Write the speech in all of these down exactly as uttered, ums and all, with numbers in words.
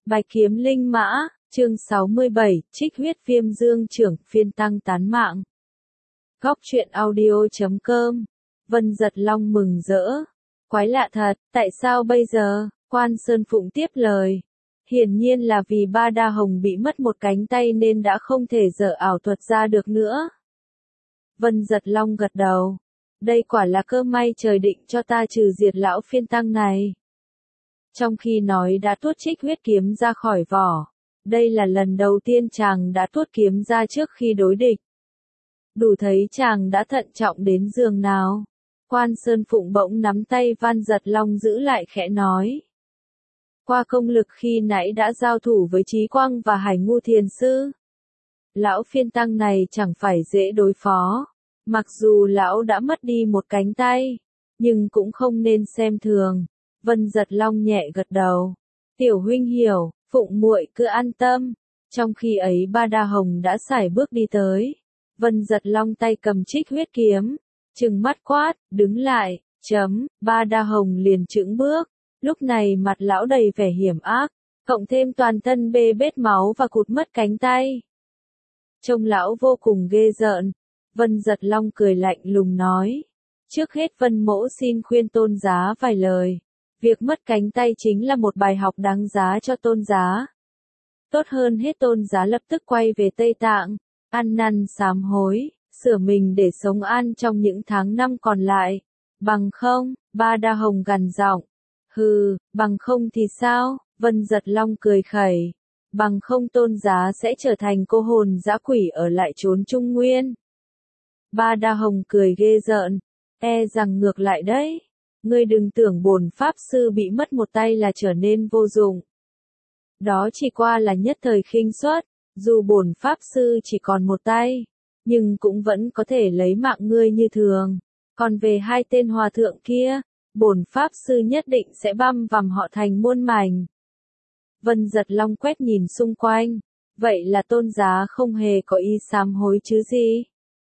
Bạch kiếm linh mã, chương sáu mươi bảy, trích huyết viêm dương trưởng, phiên tăng tán mạng. Góc truyện audio chấm com. Vân Giật Long mừng rỡ. Quái lạ thật, tại sao bây giờ? Quan Sơn Phụng tiếp lời. Hiển nhiên là vì Ba Đa Hồng bị mất một cánh tay nên đã không thể dở ảo thuật ra được nữa. Vân Giật Long gật đầu. Đây quả là cơ may trời định cho ta trừ diệt lão phiên tăng này. Trong khi nói đã tuốt trích huyết kiếm ra khỏi vỏ, đây là lần đầu tiên chàng đã tuốt kiếm ra trước khi đối địch. Đủ thấy chàng đã thận trọng đến giường nào. Quan Sơn Phụng bỗng nắm tay Van Giật Long giữ lại khẽ nói. Qua công lực khi nãy đã giao thủ với Chí Quang và Hải Ngu Thiền Sư, lão phiên tăng này chẳng phải dễ đối phó. Mặc dù lão đã mất đi một cánh tay, nhưng cũng không nên xem thường. Vân Giật Long nhẹ gật đầu. Tiểu huynh hiểu, Phụng muội cứ an tâm. Trong khi ấy Ba Đa Hồng đã sải bước đi tới. Vân Giật Long tay cầm trích huyết kiếm, trừng mắt quát, đứng lại, chấm. Ba Đa Hồng liền chững bước. Lúc này mặt lão đầy vẻ hiểm ác, cộng thêm toàn thân bê bết máu và cụt mất cánh tay. Trông lão vô cùng ghê rợn. Vân Giật Long cười lạnh lùng nói. Trước hết Vân Mỗ xin khuyên Tôn Giá vài lời. Việc mất cánh tay chính là một bài học đáng giá cho Tôn Giá. Tốt hơn hết Tôn Giá lập tức quay về Tây Tạng, ăn năn sám hối, sửa mình để sống an trong những tháng năm còn lại. Bằng không, Ba Đa Hồng gằn giọng. Hừ, bằng không thì sao? Vân Giật Long cười khẩy. Bằng không Tôn Giá sẽ trở thành cô hồn dã quỷ ở lại chốn Trung Nguyên. Ba Đa Hồng cười ghê rợn. E rằng ngược lại đấy. Ngươi đừng tưởng bổn pháp sư bị mất một tay là trở nên vô dụng. Đó chỉ qua là nhất thời khinh suất, dù bổn pháp sư chỉ còn một tay, nhưng cũng vẫn có thể lấy mạng ngươi như thường. Còn về hai tên hòa thượng kia, bổn pháp sư nhất định sẽ băm vằm họ thành muôn mảnh. Vân Giật Long quét nhìn xung quanh, vậy là Tôn Giá không hề có ý sám hối chứ gì?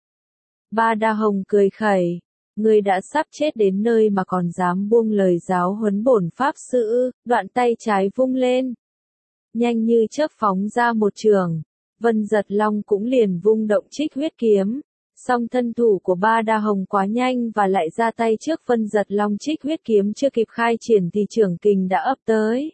Ba Đa Hồng cười khẩy. Ngươi đã sắp chết đến nơi mà còn dám buông lời giáo huấn bổn pháp sư, đoạn tay trái vung lên. Nhanh như chớp phóng ra một trường, Vân Giật Long cũng liền vung động trích huyết kiếm. Song thân thủ của Ba Đa Hồng quá nhanh và lại ra tay trước Vân Giật Long, trích huyết kiếm chưa kịp khai triển thì trưởng kình đã ập tới.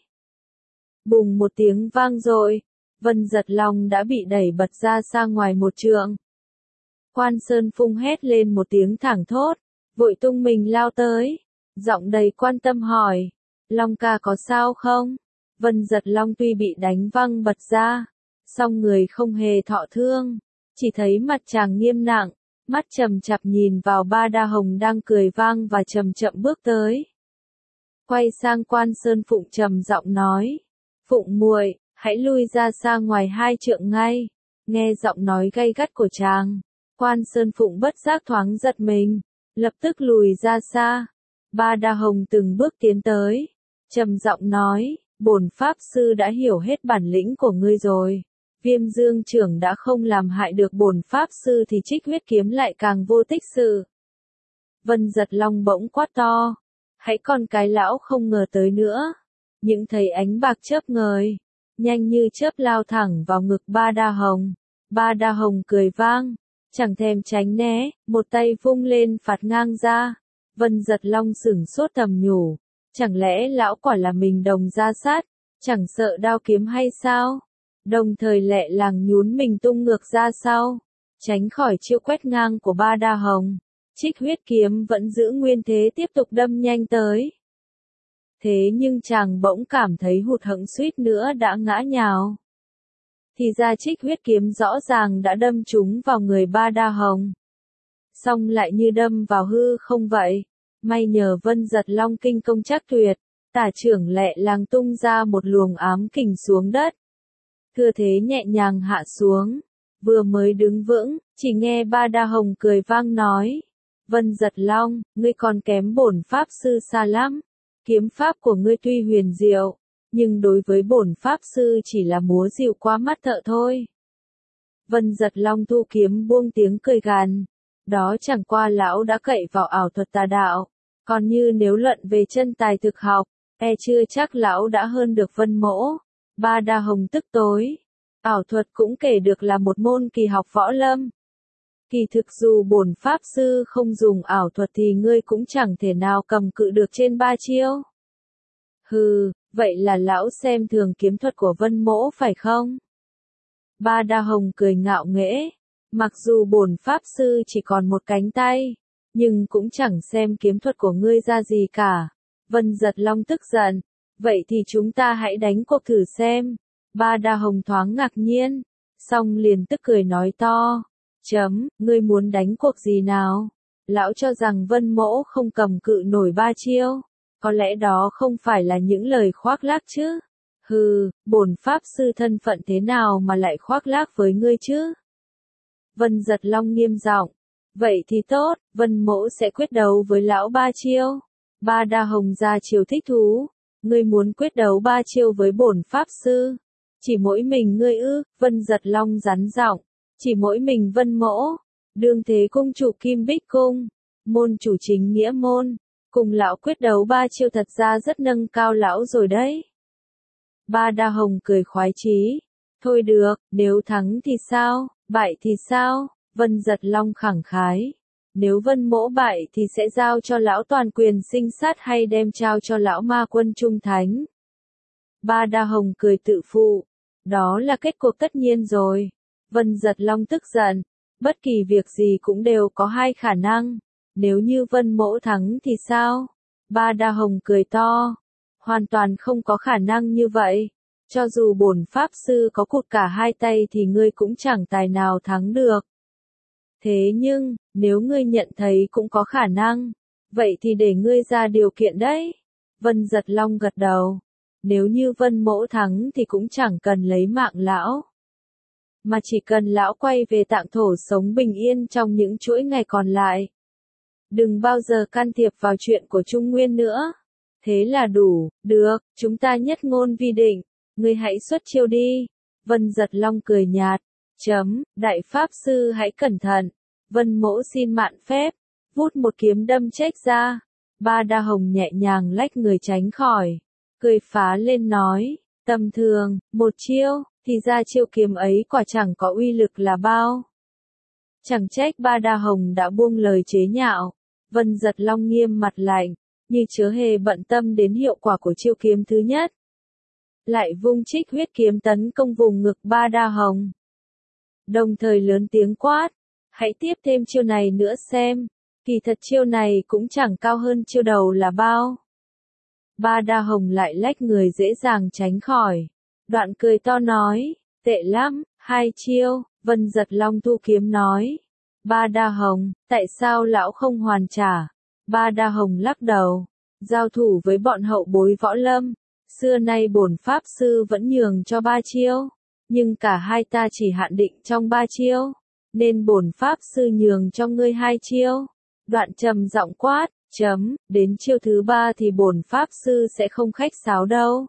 Bùng một tiếng vang dội, Vân Giật Long đã bị đẩy bật ra xa ngoài một trượng. Quan Sơn Phụng hét lên một tiếng thẳng thốt, vội tung mình lao tới, giọng đầy quan tâm hỏi, Long ca có sao không? Vân Giật Long tuy bị đánh văng bật ra, song người không hề thọ thương, chỉ thấy mặt chàng nghiêm nặng, mắt trầm chặp nhìn vào Ba Đa Hồng đang cười vang và chậm chậm bước tới. Quay sang Quan Sơn Phụng trầm giọng nói, Phụng muội, hãy lui ra xa ngoài hai trượng ngay. Nghe giọng nói gay gắt của chàng, Quan Sơn Phụng bất giác thoáng giật mình, lập tức lùi ra xa. Ba Đa Hồng từng bước tiến tới, trầm giọng nói, bổn pháp sư đã hiểu hết bản lĩnh của ngươi rồi. Viêm dương trưởng đã không làm hại được bổn pháp sư thì trích huyết kiếm lại càng vô tích sự. Vân Giật Long bỗng quát to, hãy còn cái lão không ngờ tới nữa. Những thấy ánh bạc chớp ngời, nhanh như chớp lao thẳng vào ngực Ba Đa Hồng. Ba Đa Hồng cười vang, chẳng thèm tránh né, một tay vung lên phạt ngang ra. Vân Giật Long sửng sốt thầm nhủ, chẳng lẽ lão quả là mình đồng ra sát, chẳng sợ đao kiếm hay sao? Đồng thời lẹ làng nhún mình tung ngược ra sau, tránh khỏi chiêu quét ngang của Ba Đa Hồng. Trích huyết kiếm vẫn giữ nguyên thế tiếp tục đâm nhanh tới. Thế nhưng chàng bỗng cảm thấy hụt hẫng, suýt nữa đã ngã nhào. Thì ra trích huyết kiếm rõ ràng đã đâm trúng vào người Ba Đa Hồng. Xong lại như đâm vào hư không vậy. May nhờ Vân Giật Long kinh công chắc tuyệt, tả trưởng lẹ làng tung ra một luồng ám kình xuống đất. Thừa thế nhẹ nhàng hạ xuống, vừa mới đứng vững, chỉ nghe Ba Đa Hồng cười vang nói, Vân Giật Long, ngươi còn kém bổn pháp sư xa lắm. Kiếm pháp của ngươi tuy huyền diệu, nhưng đối với bổn pháp sư chỉ là múa dịu qua mắt thợ thôi. Vân Giật Long thu kiếm buông tiếng cười gằn, đó chẳng qua lão đã cậy vào ảo thuật tà đạo, còn như nếu luận về chân tài thực học, e chưa chắc lão đã hơn được Vân Mỗ. Ba Đa Hồng tức tối. Ảo thuật cũng kể được là một môn kỳ học võ lâm. Kỳ thực dù bổn pháp sư không dùng ảo thuật thì ngươi cũng chẳng thể nào cầm cự được trên ba chiêu. Hừ, vậy là lão xem thường kiếm thuật của Vân Mỗ phải không? Ba Đa Hồng cười ngạo nghễ. Mặc dù bổn pháp sư chỉ còn một cánh tay, nhưng cũng chẳng xem kiếm thuật của ngươi ra gì cả. Vân Giật Long tức giận. Vậy thì chúng ta hãy đánh cuộc thử xem. Ba Đa Hồng thoáng ngạc nhiên, xong liền tức cười nói to. Chấm, ngươi muốn đánh cuộc gì nào? Lão cho rằng Vân Mỗ không cầm cự nổi ba chiêu. Có lẽ đó không phải là những lời khoác lác chứ? Hừ, bổn pháp sư thân phận thế nào mà lại khoác lác với ngươi chứ? Vân Giật Long nghiêm giọng. Vậy thì tốt, Vân Mỗ sẽ quyết đấu với lão ba chiêu. Ba Đa Hồng ra chiều thích thú. Ngươi muốn quyết đấu ba chiêu với bổn pháp sư? Chỉ mỗi mình ngươi ư? Vân Giật Long rắn giọng. Chỉ mỗi mình Vân Mỗ. Đương thế cung chủ Kim Bích Cung, môn chủ chính nghĩa môn, cùng lão quyết đấu ba chiêu thật ra rất nâng cao lão rồi đấy. Ba Đa Hồng cười khoái chí. Thôi được, nếu thắng thì sao, bại thì sao? Vân Giật Long khẳng khái. Nếu Vân Mỗ bại thì sẽ giao cho lão toàn quyền sinh sát hay đem trao cho lão ma quân trung thánh. Ba Đa Hồng cười tự phụ. Đó là kết cuộc tất nhiên rồi. Vân Giật Long tức giận. Bất kỳ việc gì cũng đều có hai khả năng. Nếu như Vân Mỗ thắng thì sao? Ba Đa Hồng cười to. Hoàn toàn không có khả năng như vậy. Cho dù bổn pháp sư có cụt cả hai tay thì ngươi cũng chẳng tài nào thắng được. Thế nhưng, nếu ngươi nhận thấy cũng có khả năng, vậy thì để ngươi ra điều kiện đấy. Vân Giật Long gật đầu. Nếu như Vân Mỗ thắng thì cũng chẳng cần lấy mạng lão, mà chỉ cần lão quay về Tạng Thổ sống bình yên trong những chuỗi ngày còn lại. Đừng bao giờ can thiệp vào chuyện của Trung Nguyên nữa. Thế là đủ, được, chúng ta nhất ngôn vi định, ngươi hãy xuất chiêu đi. Vân Giật Long cười nhạt. Chấm, đại pháp sư hãy cẩn thận. Vân Mỗ xin mạn phép, vút một kiếm đâm chếch ra. Ba Đa Hồng nhẹ nhàng lách người tránh khỏi, cười phá lên nói, tầm thường, một chiêu, thì ra chiêu kiếm ấy quả chẳng có uy lực là bao. Chẳng trách Ba Đa Hồng đã buông lời chế nhạo. Vân Giật Long nghiêm mặt lạnh, như chớ hề bận tâm đến hiệu quả của chiêu kiếm thứ nhất. Lại vung trích huyết kiếm tấn công vùng ngực Ba Đa Hồng. Đồng thời lớn tiếng quát, hãy tiếp thêm chiêu này nữa xem, kỳ thật chiêu này cũng chẳng cao hơn chiêu đầu là bao. Ba Đa Hồng lại lách người dễ dàng tránh khỏi. Đoạn cười to nói, tệ lắm, hai chiêu. Vân Giật Long thu kiếm nói. Ba Đa Hồng, tại sao lão không hoàn trả? Ba Đa Hồng lắc đầu. Giao thủ với bọn hậu bối võ lâm, xưa nay bổn pháp sư vẫn nhường cho ba chiêu, nhưng cả hai ta chỉ hạn định trong ba chiêu, nên bổn pháp sư nhường cho ngươi hai chiêu. Đoạn trầm giọng quát, chấm, đến chiêu thứ ba thì bổn pháp sư sẽ không khách sáo đâu.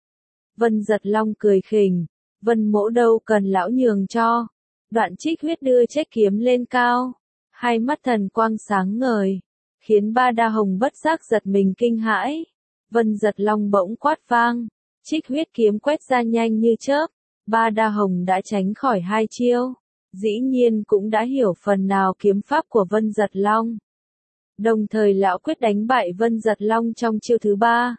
Vân Giật Long cười khỉnh, Vân Mỗ đâu cần lão nhường cho. Đoạn trích huyết đưa chiếc kiếm lên cao, hai mắt thần quang sáng ngời, khiến Ba Đa Hồng bất giác giật mình kinh hãi. Vân Giật Long bỗng quát vang, trích huyết kiếm quét ra nhanh như chớp. Ba Đa Hồng đã tránh khỏi hai chiêu, dĩ nhiên cũng đã hiểu phần nào kiếm pháp của Vân Giật Long. Đồng thời lão quyết đánh bại Vân Giật Long trong chiêu thứ ba,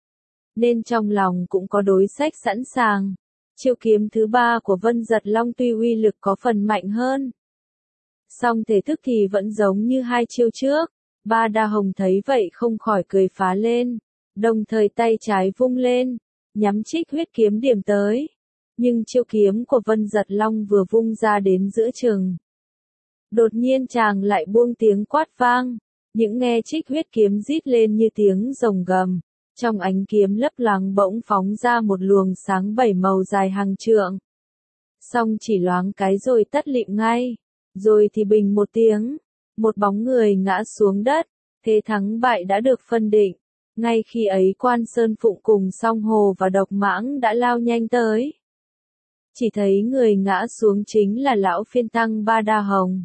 nên trong lòng cũng có đối sách sẵn sàng. Chiêu kiếm thứ ba của Vân Giật Long tuy uy lực có phần mạnh hơn, song thể thức thì vẫn giống như hai chiêu trước. Ba Đa Hồng thấy vậy không khỏi cười phá lên, đồng thời tay trái vung lên, nhắm trích huyết kiếm điểm tới. Nhưng chiêu kiếm của Vân Giật Long vừa vung ra đến giữa chừng, đột nhiên chàng lại buông tiếng quát vang, những nghe trích huyết kiếm rít lên như tiếng rồng gầm. Trong ánh kiếm lấp loáng bỗng phóng ra một luồng sáng bảy màu dài hàng trượng. Song chỉ loáng cái rồi tắt lịm ngay. Rồi thì bình một tiếng, một bóng người ngã xuống đất, thế thắng bại đã được phân định. Ngay khi ấy Quan Sơn Phụng cùng Song Hồ và Độc Mãng đã lao nhanh tới. Chỉ thấy người ngã xuống chính là lão phiên tăng Ba Đa Hồng.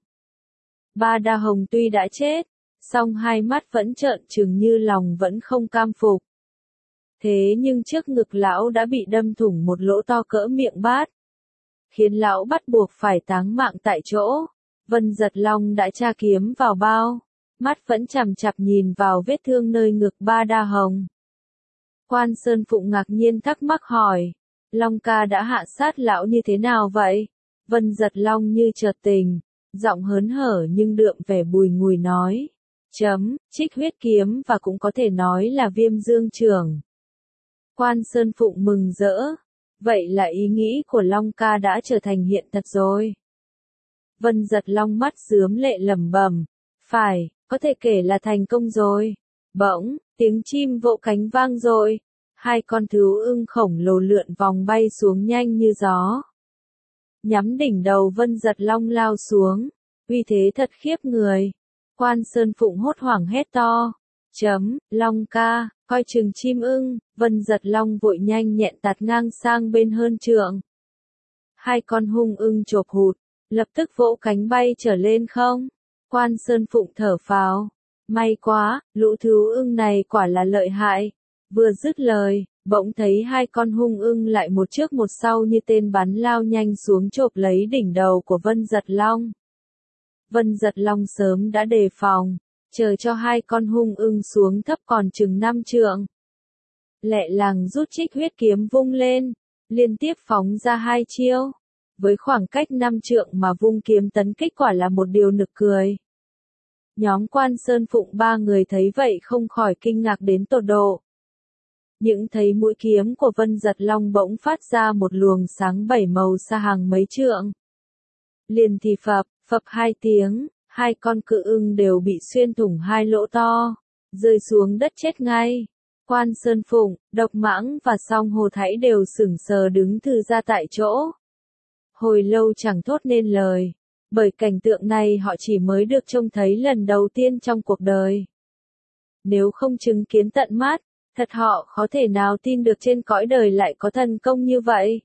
Ba Đa Hồng tuy đã chết, song hai mắt vẫn trợn trừng như lòng vẫn không cam phục. Thế nhưng trước ngực lão đã bị đâm thủng một lỗ to cỡ miệng bát, khiến lão bắt buộc phải táng mạng tại chỗ. Vân Giật Long đã tra kiếm vào bao, mắt vẫn chằm chằm nhìn vào vết thương nơi ngực Ba Đa Hồng. Quan Sơn Phụng ngạc nhiên thắc mắc hỏi, Long ca đã hạ sát lão như thế nào vậy? Vân Giật Long như chợt tình, giọng hớn hở nhưng đượm vẻ bùi ngùi nói, chấm, trích huyết kiếm và cũng có thể nói là Viêm Dương Chưởng. Quan Sơn Phụng mừng rỡ, vậy là ý nghĩ của Long ca đã trở thành hiện thật rồi. Vân Giật Long mắt rướm lệ lẩm bẩm, phải, có thể kể là thành công rồi. Bỗng, tiếng chim vỗ cánh vang rồi, hai con thú ưng khổng lồ lượn vòng bay xuống nhanh như gió. Nhắm đỉnh đầu Vân Giật Long lao xuống, uy thế thật khiếp người. Quan Sơn Phụng hốt hoảng hét to, chấm, Long ca, coi chừng chim ưng. Vân Giật Long vội nhanh nhẹn tạt ngang sang bên hơn trượng. Hai con hung ưng chộp hụt, lập tức vỗ cánh bay trở lên không. Quan Sơn Phụng thở phào, may quá, lũ thú ưng này quả là lợi hại. Vừa dứt lời, bỗng thấy hai con hung ưng lại một trước một sau như tên bắn lao nhanh xuống chộp lấy đỉnh đầu của Vân Giật Long. Vân Giật Long sớm đã đề phòng, chờ cho hai con hung ưng xuống thấp còn chừng năm trượng. Lẹ làng rút trích huyết kiếm vung lên, liên tiếp phóng ra hai chiêu. Với khoảng cách năm trượng mà vung kiếm tấn kích quả là một điều nực cười. Nhóm Quan Sơn Phụng ba người thấy vậy không khỏi kinh ngạc đến tột độ. Những thấy mũi kiếm của Vân Giật Long bỗng phát ra một luồng sáng bảy màu xa hàng mấy trượng. Liền thì phập, phập hai tiếng, hai con cự ưng đều bị xuyên thủng hai lỗ to, rơi xuống đất chết ngay. Quan Sơn Phụng, Độc Mãng và Song Hồ Thảy đều sững sờ đứng thừ ra tại chỗ. Hồi lâu chẳng thốt nên lời, bởi cảnh tượng này họ chỉ mới được trông thấy lần đầu tiên trong cuộc đời. Nếu không chứng kiến tận mắt, thật họ khó thể nào tin được trên cõi đời lại có thần công như vậy.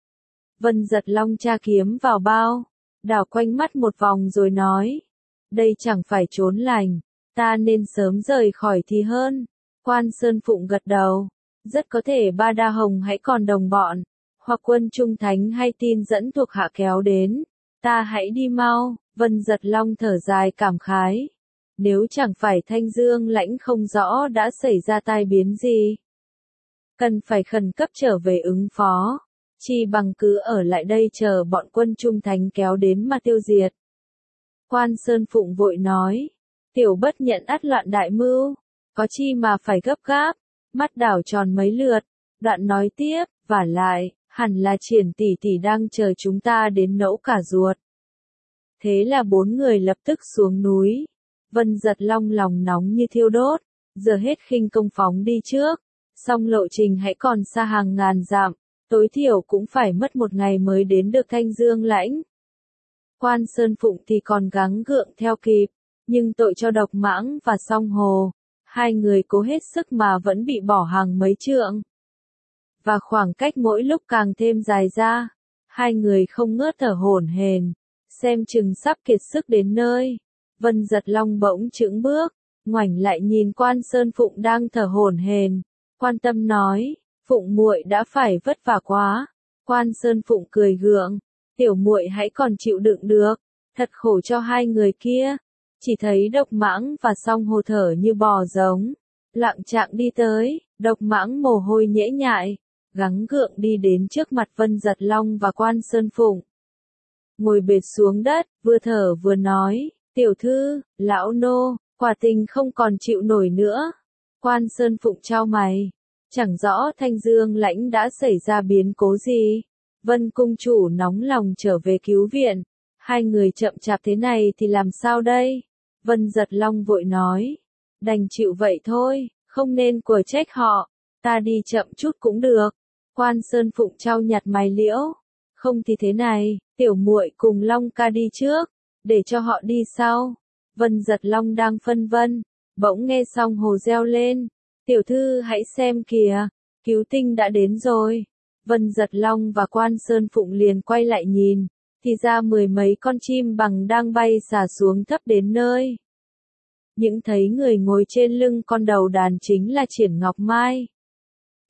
Vân Giật Long tra kiếm vào bao, đảo quanh mắt một vòng rồi nói, đây chẳng phải trốn lành, ta nên sớm rời khỏi thì hơn. Quan Sơn Phụng gật đầu, rất có thể Ba Đa Hồng hãy còn đồng bọn, hoặc quân trung thánh hay tin dẫn thuộc hạ kéo đến, ta hãy đi mau. Vân Giật Long thở dài cảm khái, nếu chẳng phải Thanh Dương Lãnh không rõ đã xảy ra tai biến gì, cần phải khẩn cấp trở về ứng phó, chi bằng cứ ở lại đây chờ bọn quân trung thánh kéo đến mà tiêu diệt. Quan Sơn Phụng vội nói, tiểu bất nhận ắt loạn đại mưu, có chi mà phải gấp gáp. Mắt đảo tròn mấy lượt, đoạn nói tiếp, vả lại, hẳn là Triển tỷ tỷ đang chờ chúng ta đến nẫu cả ruột. Thế là bốn người lập tức xuống núi. Vân Giật Long lòng nóng như thiêu đốt, giờ hết khinh công phóng đi trước, song lộ trình hãy còn xa hàng ngàn dặm, tối thiểu cũng phải mất một ngày mới đến được Thanh Dương Lãnh. Quan Sơn Phụng thì còn gắng gượng theo kịp, nhưng tội cho Độc Mãng và Song Hồ, hai người cố hết sức mà vẫn bị bỏ hàng mấy trượng. Và khoảng cách mỗi lúc càng thêm dài ra, hai người không ngớt thở hổn hển, xem chừng sắp kiệt sức đến nơi. Vân Giật Long bỗng chững bước, ngoảnh lại nhìn Quan Sơn Phụng đang thở hổn hển, quan tâm nói, Phụng muội đã phải vất vả quá. Quan Sơn Phụng cười gượng, tiểu muội hãy còn chịu đựng được, thật khổ cho hai người kia. Chỉ thấy Độc Mãng và Song Hồ thở như bò giống, lặng chạng đi tới. Độc Mãng mồ hôi nhễ nhại, gắng gượng đi đến trước mặt Vân Giật Long và Quan Sơn Phụng. Ngồi bệt xuống đất, vừa thở vừa nói, tiểu thư, lão nô, quả tình không còn chịu nổi nữa. Quan Sơn Phụng chau mày, chẳng rõ Thanh Dương Lãnh đã xảy ra biến cố gì. Vân cung chủ nóng lòng trở về cứu viện, hai người chậm chạp thế này thì làm sao đây? Vân Giật Long vội nói, đành chịu vậy thôi, không nên quở trách họ, ta đi chậm chút cũng được. Quan Sơn Phụng chau nhặt mày liễu, không thì thế này, tiểu muội cùng Long ca đi trước, để cho họ đi sau. Vân Giật Long đang phân vân, bỗng nghe Song Hồ reo lên, tiểu thư hãy xem kìa, cứu tinh đã đến rồi. Vân Giật Long và Quan Sơn Phụng liền quay lại nhìn, thì ra mười mấy con chim bằng đang bay xả xuống thấp đến nơi. Những thấy người ngồi trên lưng con đầu đàn chính là Triển Ngọc Mai.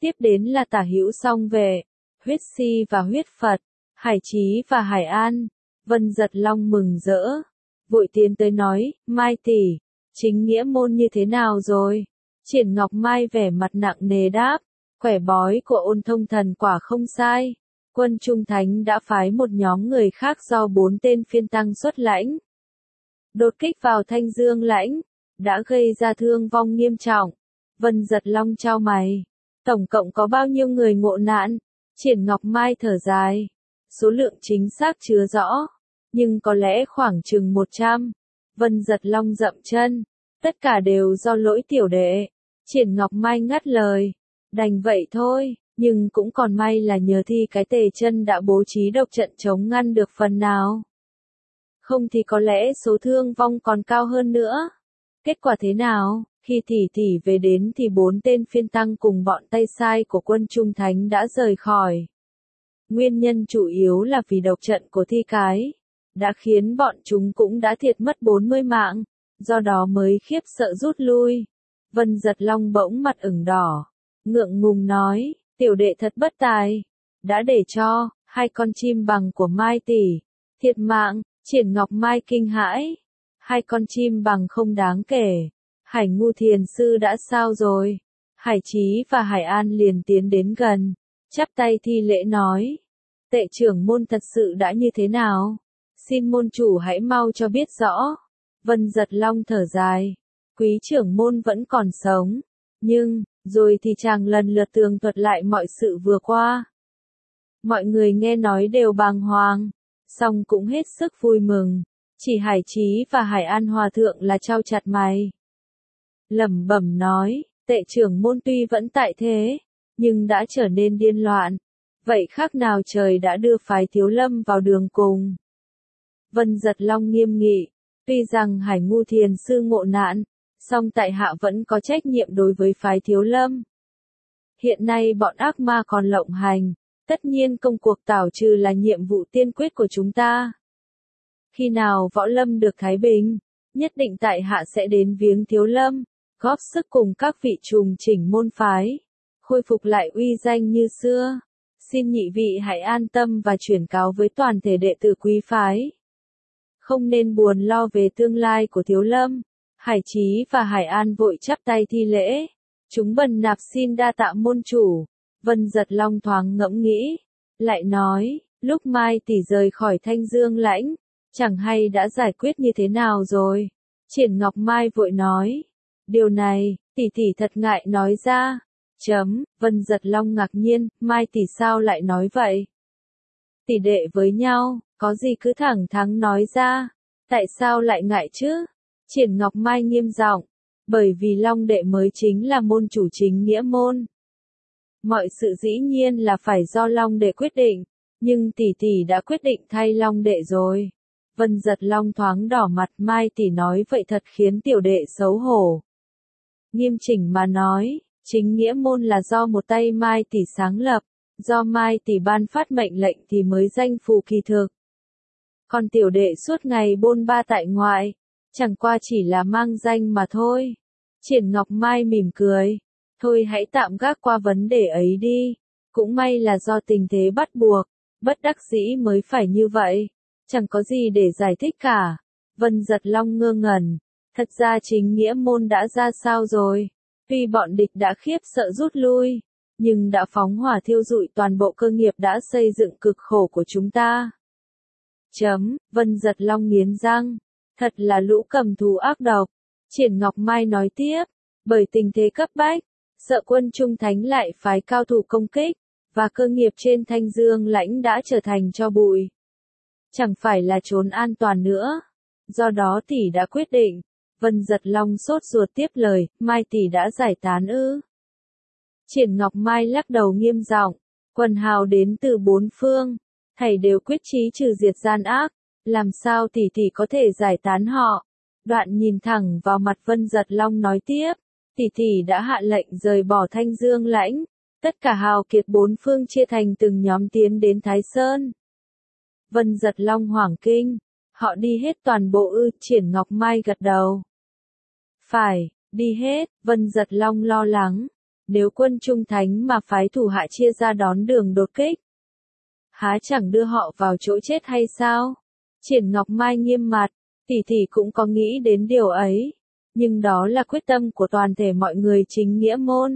Tiếp đến là Tả Hữu Song Vệ, Huyết Si và Huyết Phật, Hải Chí và Hải An. Vân Giật Long mừng rỡ, vội tiến tới nói, Mai tỷ, chính nghĩa môn như thế nào rồi? Triển Ngọc Mai vẻ mặt nặng nề đáp, quẻ bói của Ôn Thông Thần quả không sai. Quân Trung Thánh đã phái một nhóm người khác do bốn tên phiên tăng xuất lãnh. Đột kích vào Thanh Dương lãnh, đã gây ra thương vong nghiêm trọng. Vân Giật Long chau mày, tổng cộng có bao nhiêu người ngộ nạn? Triển Ngọc Mai thở dài, số lượng chính xác chưa rõ, nhưng có lẽ khoảng chừng một trăm. Vân Giật Long dậm chân, tất cả đều do lỗi tiểu đệ. Triển Ngọc Mai ngắt lời, đành vậy thôi, nhưng cũng còn may là nhờ thi cái tề chân đã bố trí độc trận chống ngăn được phần nào. Không thì có lẽ số thương vong còn cao hơn nữa. Kết quả thế nào? Khi tỷ tỷ về đến thì bốn tên phiên tăng cùng bọn tay sai của quân Trung Thánh đã rời khỏi. Nguyên nhân chủ yếu là vì độc trận của thi cái, đã khiến bọn chúng cũng đã thiệt mất bốn mươi mạng, do đó mới khiếp sợ rút lui. Vân Giật Long bỗng mặt ửng đỏ, ngượng ngùng nói, tiểu đệ thật bất tài, đã để cho hai con chim bằng của Mai tỷ thiệt mạng. Triển Ngọc Mai kinh hãi, hai con chim bằng không đáng kể. Hải Ngu Thiền Sư đã sao rồi? Hải Chí và Hải An liền tiến đến gần, chắp tay thi lễ nói, tệ trưởng môn thật sự đã như thế nào? Xin môn chủ hãy mau cho biết rõ. Vân Giật Long thở dài, quý trưởng môn vẫn còn sống, nhưng, rồi thì chàng lần lượt tường thuật lại mọi sự vừa qua. Mọi người nghe nói đều bàng hoàng, song cũng hết sức vui mừng, chỉ Hải Chí và Hải An Hòa Thượng là trao chặt mày. Lẩm bẩm nói, tệ trưởng môn tuy vẫn tại thế, nhưng đã trở nên điên loạn, vậy khác nào trời đã đưa phái Thiếu Lâm vào đường cùng. Vân Giật Long nghiêm nghị, tuy rằng Hải Ngu Thiền Sư ngộ nạn, song tại hạ vẫn có trách nhiệm đối với phái Thiếu Lâm. Hiện nay bọn ác ma còn lộng hành, tất nhiên công cuộc tảo trừ là nhiệm vụ tiên quyết của chúng ta. Khi nào võ lâm được thái bình, nhất định tại hạ sẽ đến viếng Thiếu Lâm, góp sức cùng các vị trùng chỉnh môn phái, khôi phục lại uy danh như xưa. Xin nhị vị hãy an tâm và chuyển cáo với toàn thể đệ tử quý phái. Không nên buồn lo về tương lai của Thiếu Lâm. Hải Chí và Hải An vội chắp tay thi lễ. Chúng bần nạp xin đa tạ môn chủ. Vân Giật Long thoáng ngẫm nghĩ, lại nói, lúc Mai tỷ rời khỏi Thanh Dương lãnh, chẳng hay đã giải quyết như thế nào rồi? Triển Ngọc Mai vội nói, điều này, tỷ tỷ thật ngại nói ra. Chấm, Vân Giật Long ngạc nhiên, Mai tỷ sao lại nói vậy? Tỷ đệ với nhau, có gì cứ thẳng thắn nói ra, tại sao lại ngại chứ? Triển Ngọc Mai nghiêm giọng, bởi vì Long đệ mới chính là môn chủ chính nghĩa môn. Mọi sự dĩ nhiên là phải do Long đệ quyết định, nhưng tỷ tỷ đã quyết định thay Long đệ rồi. Vân Giật Long thoáng đỏ mặt, Mai tỷ nói vậy thật khiến tiểu đệ xấu hổ. Nghiêm chỉnh mà nói, chính nghĩa môn là do một tay Mai tỷ sáng lập, do Mai tỷ ban phát mệnh lệnh thì mới danh phù kỳ thực. Còn tiểu đệ suốt ngày bôn ba tại ngoại, chẳng qua chỉ là mang danh mà thôi. Triển Ngọc Mai mỉm cười, thôi hãy tạm gác qua vấn đề ấy đi, cũng may là do tình thế bắt buộc, bất đắc dĩ mới phải như vậy, chẳng có gì để giải thích cả. Vân Giật Long ngơ ngẩn, thật ra chính nghĩa môn đã ra sao rồi? Tuy bọn địch đã khiếp sợ rút lui, nhưng đã phóng hỏa thiêu rụi toàn bộ cơ nghiệp đã xây dựng cực khổ của chúng ta. Chấm, Vân Giật Long nghiến răng, thật là lũ cầm thú ác độc. Triển Ngọc Mai nói tiếp, bởi tình thế cấp bách, sợ quân Trung Thánh lại phái cao thủ công kích, và cơ nghiệp trên Thanh Dương lãnh đã trở thành tro bụi. Chẳng phải là trốn an toàn nữa. Do đó tỷ đã quyết định. Vân Giật Long sốt ruột tiếp lời, Mai tỷ đã giải tán ư? Triển Ngọc Mai lắc đầu nghiêm giọng, quần hào đến từ bốn phương, thầy đều quyết chí trừ diệt gian ác, làm sao tỷ tỷ có thể giải tán họ? Đoạn nhìn thẳng vào mặt Vân Giật Long nói tiếp, tỷ tỷ đã hạ lệnh rời bỏ Thanh Dương lãnh, tất cả hào kiệt bốn phương chia thành từng nhóm tiến đến Thái Sơn. Vân Giật Long hoảng kinh, họ đi hết toàn bộ ư? Triển Ngọc Mai gật đầu. Phải, đi hết. Vân Giật Long lo lắng, Nếu quân Trung Thánh mà phái thủ hạ chia ra đón đường đột kích, há chẳng đưa họ vào chỗ chết hay sao? Triển Ngọc Mai nghiêm mặt, tỷ tỷ cũng có nghĩ đến điều ấy, nhưng đó là quyết tâm của toàn thể mọi người chính nghĩa môn.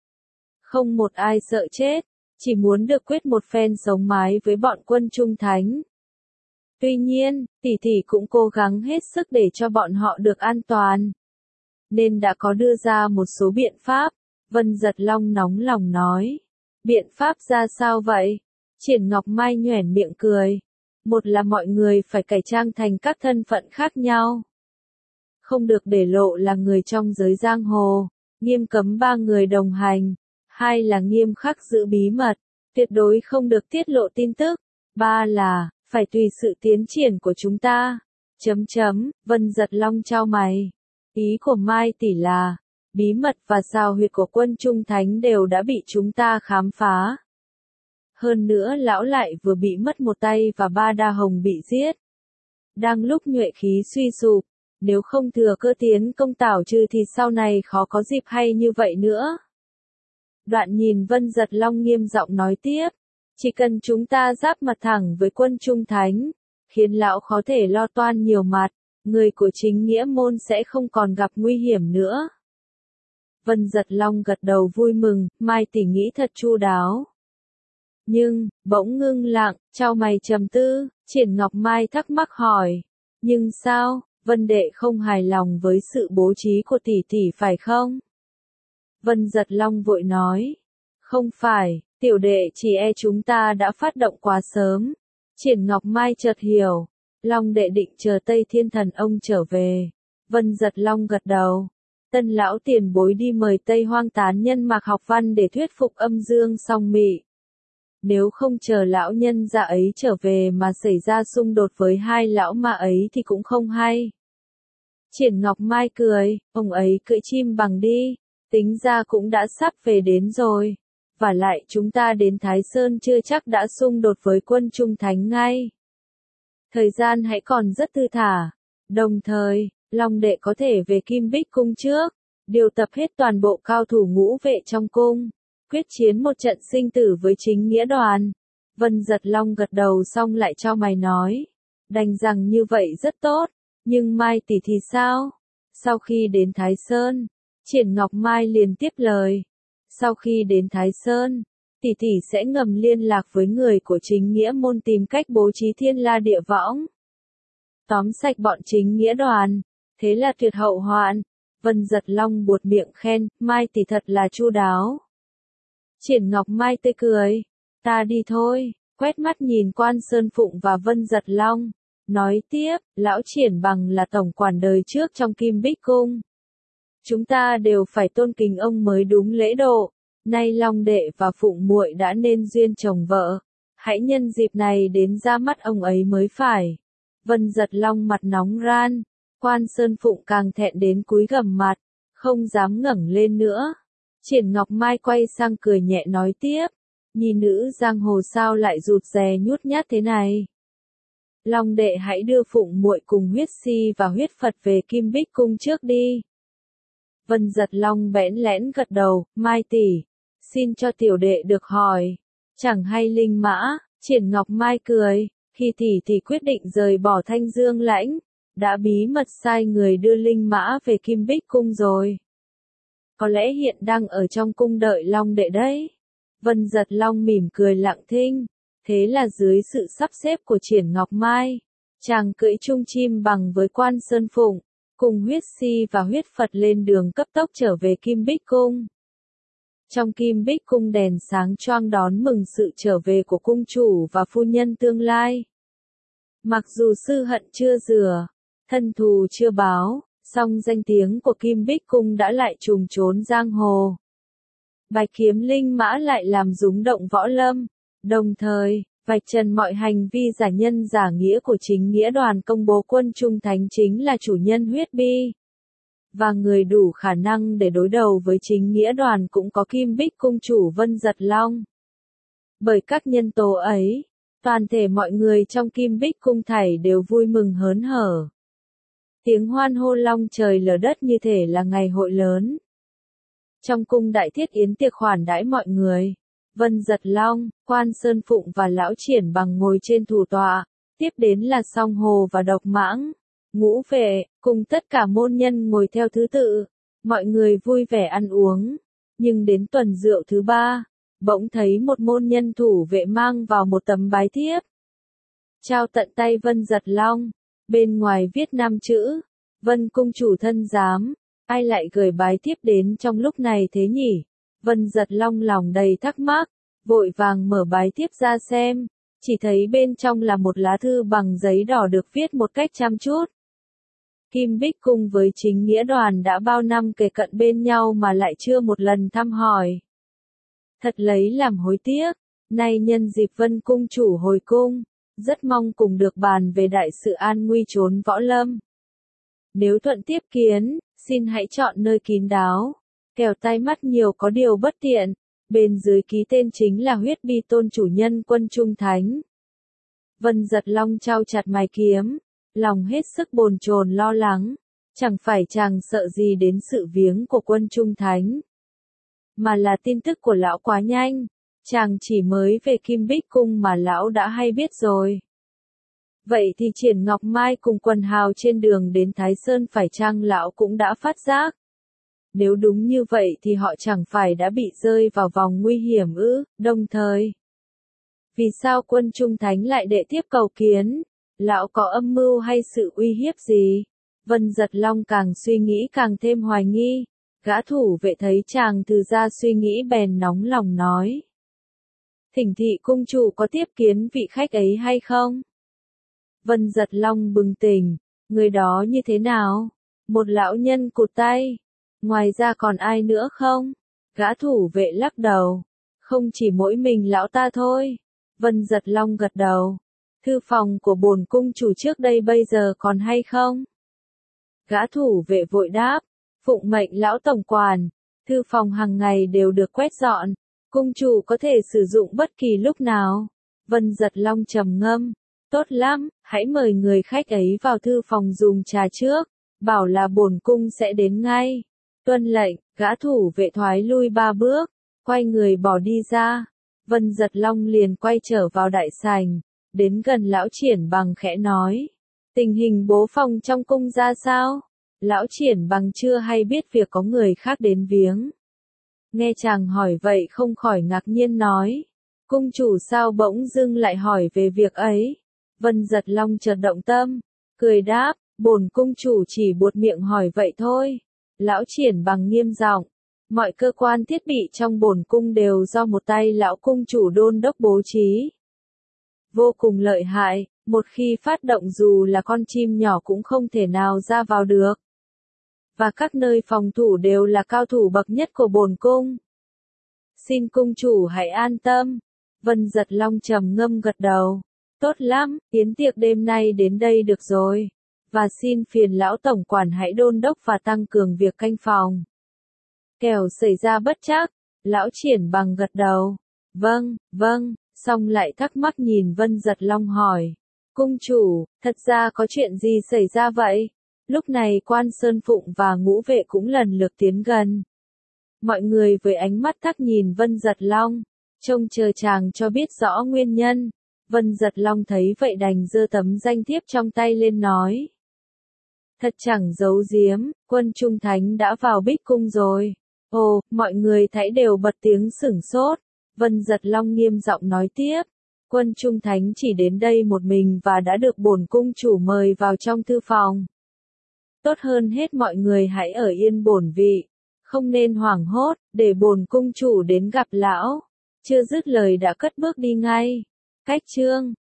Không một ai sợ chết, chỉ muốn được quyết một phen sống mái với bọn quân Trung Thánh. Tuy nhiên, tỷ tỷ cũng cố gắng hết sức để cho bọn họ được an toàn, nên đã có đưa ra một số biện pháp. Vân Giật Long nóng lòng nói. Biện pháp ra sao vậy? Triển Ngọc Mai nhoẻn miệng cười. Một là mọi người phải cải trang thành các thân phận khác nhau. Không được để lộ là người trong giới giang hồ, nghiêm cấm ba người đồng hành. Hai là nghiêm khắc giữ bí mật, tuyệt đối không được tiết lộ tin tức. Ba là, phải tùy sự tiến triển của chúng ta. Chấm chấm, Vân Giật Long chau mày. Ý của Mai tỷ là, bí mật và xào huyệt của quân Trung Thánh đều đã bị chúng ta khám phá. Hơn nữa lão lại vừa bị mất một tay và ba đa hồng bị giết. Đang lúc nhuệ khí suy sụp, nếu không thừa cơ tiến công Tảo Trừ thì sau này khó có dịp hay như vậy nữa. Đoạn nhìn Vân Giật Long nghiêm giọng nói tiếp, chỉ cần chúng ta giáp mặt thẳng với quân Trung Thánh, khiến lão khó thể lo toan nhiều mặt, người của chính nghĩa môn sẽ không còn gặp nguy hiểm nữa. Vân Giật Long gật đầu vui mừng, Mai tỷ nghĩ thật chu đáo. Nhưng, bỗng ngưng lặng, chau mày trầm tư, Triển Ngọc Mai thắc mắc hỏi. Nhưng sao, Vân đệ không hài lòng với sự bố trí của tỷ tỷ phải không? Vân Giật Long vội nói. Không phải, tiểu đệ chỉ e chúng ta đã phát động quá sớm. Triển Ngọc Mai chợt hiểu. Long đệ định chờ Tây Thiên Thần ông trở về. Vân Giật Long gật đầu. Tân lão tiền bối đi mời Tây Hoang tán nhân Mạc Học Văn để thuyết phục Âm Dương Song Mị. Nếu không chờ lão nhân gia ấy trở về mà xảy ra xung đột với hai lão ma ấy thì cũng không hay. Triển Ngọc Mai cười, ông ấy cưỡi chim bằng đi, tính ra cũng đã sắp về đến rồi. Và lại chúng ta đến Thái Sơn chưa chắc đã xung đột với quân Trung Thánh ngay. Thời gian hãy còn rất thư thả. Đồng thời, Long đệ có thể về Kim Bích Cung trước, điều tập hết toàn bộ cao thủ ngũ vệ trong cung, quyết chiến một trận sinh tử với chính nghĩa đoàn. Vân Giật Long gật đầu xong lại cho mày nói, đành rằng như vậy rất tốt, nhưng Mai tỷ thì sao? Sau khi đến Thái Sơn, Triển Ngọc Mai liền tiếp lời, sau khi đến Thái Sơn, tỷ tỷ sẽ ngầm liên lạc với người của chính nghĩa môn tìm cách bố trí thiên la địa võng. Tóm sạch bọn chính nghĩa đoàn, thế là tuyệt hậu hoạn. Vân Giật Long buột miệng khen, Mai tỷ thật là chu đáo. Triển Ngọc Mai tươi cười, ta đi thôi, quét mắt nhìn Quan Sơn Phụng và Vân Giật Long, nói tiếp, lão Triển bằng là tổng quản đời trước trong Kim Bích Cung. Chúng ta đều phải tôn kính ông mới đúng lễ độ, nay Long đệ và Phụng muội đã nên duyên chồng vợ, hãy nhân dịp này đến ra mắt ông ấy mới phải. Vân Giật Long mặt nóng ran, Quan Sơn Phụng càng thẹn đến cúi gằm mặt, không dám ngẩng lên nữa. Triển Ngọc Mai quay sang cười nhẹ nói tiếp, nhi nữ giang hồ sao lại rụt rè nhút nhát thế này. Long đệ hãy đưa Phụng muội cùng Huyết Si và Huyết Phật về Kim Bích Cung trước đi. Vân Giật Long bẽn lẽn gật đầu, Mai tỷ, xin cho tiểu đệ được hỏi, chẳng hay Linh Mã? Triển Ngọc Mai cười, khi tỷ tỷ quyết định rời bỏ Thanh Dương Lãnh, đã bí mật sai người đưa Linh Mã về Kim Bích Cung rồi. Có lẽ hiện đang ở trong cung đợi Long đệ đấy. Vân Giật Long mỉm cười lặng thinh, thế là dưới sự sắp xếp của Triển Ngọc Mai, chàng cưỡi chung chim bằng với Quan Sơn Phụng, cùng Huyết Si và Huyết Phật lên đường cấp tốc trở về Kim Bích Cung. Trong Kim Bích Cung đèn sáng choang đón mừng sự trở về của cung chủ và phu nhân tương lai. Mặc dù sư hận chưa rửa, thân thù chưa báo, song danh tiếng của Kim Bích Cung đã lại trùng trốn giang hồ. Bạch kiếm linh mã lại làm rúng động võ lâm, đồng thời, vạch trần mọi hành vi giả nhân giả nghĩa của chính nghĩa đoàn, công bố quân Trung Thánh chính là chủ nhân huyết bi. Và người đủ khả năng để đối đầu với chính nghĩa đoàn cũng có Kim Bích Cung chủ Vân Giật Long. Bởi các nhân tố ấy, toàn thể mọi người trong Kim Bích Cung thảy đều vui mừng hớn hở. Tiếng hoan hô long trời lở đất như thể là ngày hội lớn. Trong cung đại thiết yến tiệc khoản đãi mọi người. Vân Giật Long, Quan Sơn Phụng và Lão Triển Bằng ngồi trên thủ tọa, tiếp đến là Song Hồ và Độc Mãng, Ngũ Vệ, cùng tất cả môn nhân ngồi theo thứ tự. Mọi người vui vẻ ăn uống, nhưng đến tuần rượu thứ ba, bỗng thấy một môn nhân thủ vệ mang vào một tấm bái thiếp. Trao tận tay Vân Giật Long, bên ngoài viết năm chữ, Vân cung chủ thân giám, ai lại gửi bái thiếp đến trong lúc này thế nhỉ? Vân Giật Long lòng đầy thắc mắc, vội vàng mở bái thiếp ra xem, chỉ thấy bên trong là một lá thư bằng giấy đỏ được viết một cách chăm chút. Kim Bích Cung với Chính Nghĩa Đoàn đã bao năm kề cận bên nhau mà lại chưa một lần thăm hỏi. Thật lấy làm hối tiếc, nay nhân dịp Vân cung chủ hồi cung, rất mong cùng được bàn về đại sự an nguy trốn võ lâm. Nếu thuận tiếp kiến, xin hãy chọn nơi kín đáo, kẻo tai mắt nhiều có điều bất tiện. Bên dưới ký tên chính là Huyết Bi Tôn chủ nhân Quân Trung Thánh. Vân Giật Long trao chặt mày kiếm, lòng hết sức bồn chồn lo lắng, chẳng phải chàng sợ gì đến sự viếng của Quân Trung Thánh, mà là tin tức của lão quá nhanh, chàng chỉ mới về Kim Bích Cung mà lão đã hay biết rồi. Vậy thì Triển Ngọc Mai cùng quần hào trên đường đến Thái Sơn phải chăng lão cũng đã phát giác? Nếu đúng như vậy thì họ chẳng phải đã bị rơi vào vòng nguy hiểm ư? Đồng thời, vì sao Quân Trung Thánh lại đệ tiếp cầu kiến? Lão có âm mưu hay sự uy hiếp gì? Vân Giật Long càng suy nghĩ càng thêm hoài nghi. Gã thủ vệ thấy chàng từ ra suy nghĩ bèn nóng lòng nói. Thỉnh thị cung chủ có tiếp kiến vị khách ấy hay không? Vân Giật Long bừng tỉnh, người đó như thế nào? Một lão nhân cụt tay. Ngoài ra còn ai nữa không? Gã thủ vệ lắc đầu. Không chỉ mỗi mình lão ta thôi. Vân Giật Long gật đầu. Thư phòng của bổn cung chủ trước đây bây giờ còn hay không? Gã thủ vệ vội đáp. Phụng mệnh lão tổng quản. Thư phòng hàng ngày đều được quét dọn. Cung chủ có thể sử dụng bất kỳ lúc nào. Vân Giật Long trầm ngâm. Tốt lắm, hãy mời người khách ấy vào thư phòng dùng trà trước. Bảo là bổn cung sẽ đến ngay. Tuân lệnh, gã thủ vệ thoái lui ba bước, quay người bỏ đi ra. Vân Giật Long liền quay trở vào đại sảnh, đến gần Lão Triển Bằng khẽ nói. Tình hình bố phòng trong cung ra sao? Lão Triển Bằng chưa hay biết việc có người khác đến viếng. Nghe chàng hỏi vậy không khỏi ngạc nhiên nói. Cung chủ sao bỗng dưng lại hỏi về việc ấy? Vân Giật Long chợt động tâm, cười đáp, bổn cung chủ chỉ buột miệng hỏi vậy thôi. Lão Triển Bằng nghiêm giọng, mọi cơ quan thiết bị trong bổn cung đều do một tay lão cung chủ đôn đốc bố trí. Vô cùng lợi hại, một khi phát động dù là con chim nhỏ cũng không thể nào ra vào được. Và các nơi phòng thủ đều là cao thủ bậc nhất của bổn cung. Xin cung chủ hãy an tâm. Vân Giật Long trầm ngâm gật đầu. Tốt lắm, yến tiệc đêm nay đến đây được rồi. Và xin phiền lão tổng quản hãy đôn đốc và tăng cường việc canh phòng. Kẻo xảy ra bất trắc, lão Triển Bằng gật đầu. Vâng, vâng, xong lại thắc mắc nhìn Vân Giật Long hỏi. Cung chủ, thật ra có chuyện gì xảy ra vậy? Lúc này Quan Sơn Phụng và Ngũ Vệ cũng lần lượt tiến gần. Mọi người với ánh mắt thắc nhìn Vân Giật Long, trông chờ chàng cho biết rõ nguyên nhân. Vân Giật Long thấy vậy đành giơ tấm danh thiếp trong tay lên nói. Thật chẳng giấu giếm, Quân Trung Thánh đã vào Bích Cung rồi. Ồ, mọi người thấy đều bật tiếng sửng sốt. Vân Giật Long nghiêm giọng nói tiếp. Quân Trung Thánh chỉ đến đây một mình và đã được bổn cung chủ mời vào trong thư phòng. Tốt hơn hết mọi người hãy ở yên bổn vị, không nên hoảng hốt, để bổn cung chủ đến gặp lão. Chưa dứt lời đã cất bước đi ngay. Cách chương